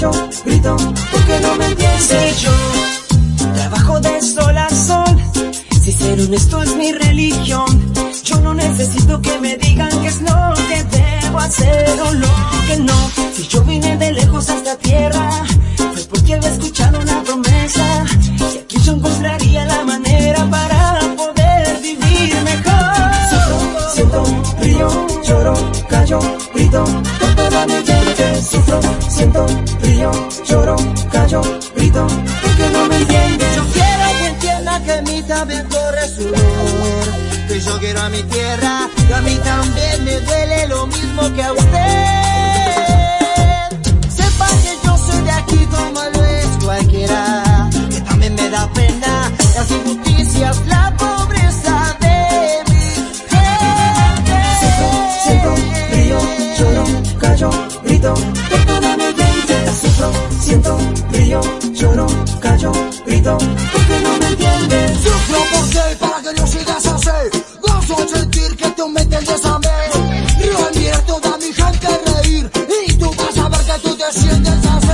callo, grito, porque no me entiendes. Si yo trabajo de sol a sol, si ser honesto es mi religión, yo no necesito que me digan qué es lo que debo hacer o lo que no. Si yo vine de lejos a esta tierra, fue porque había escuchado una promesa, y aquí yo encontraría la manera para poder vivir mejor. Sufro, siento, río, lloro, callo, grito, por toda mi gente. Sufro, siento, río, lloro, callo, grito, porque no me entiendes. Yo quiero que entienda que en mí también corre sudor, que yo quiero a mi tierra, que a mí también me duele lo mismo que a usted. Sepa que yo soy de aquí como lo es cualquiera, que también me da pena las injusticias, la pobreza de mi gente. Sufro, siento, río, lloro, callo, grito, por toda mi gente. Sufro, siento, río, lloro, callo, grito, porque no me entiendes. Sufro porque para que no sigas así, gozo sentir que tú me entiendes a mí. Río al mirar toda mi gente reír, y tú vas a ver que tú te sientes así.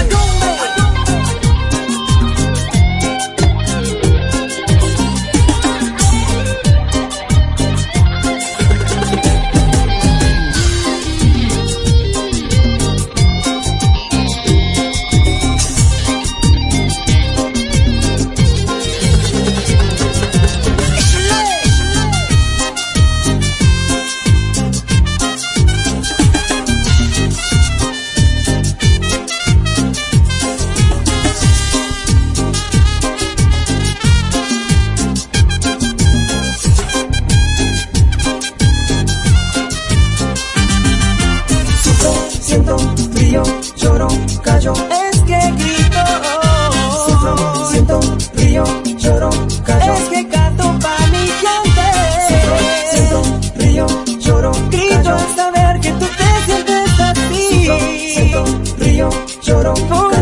Siento, río, lloro, callo, Es que grito, sufro, siento, río, lloro, callo, es que canto pa' mi gente. sufro, siento, río, lloro, Grito callo, al saber que tú te sientes así. sufro, siento, río, lloro, Por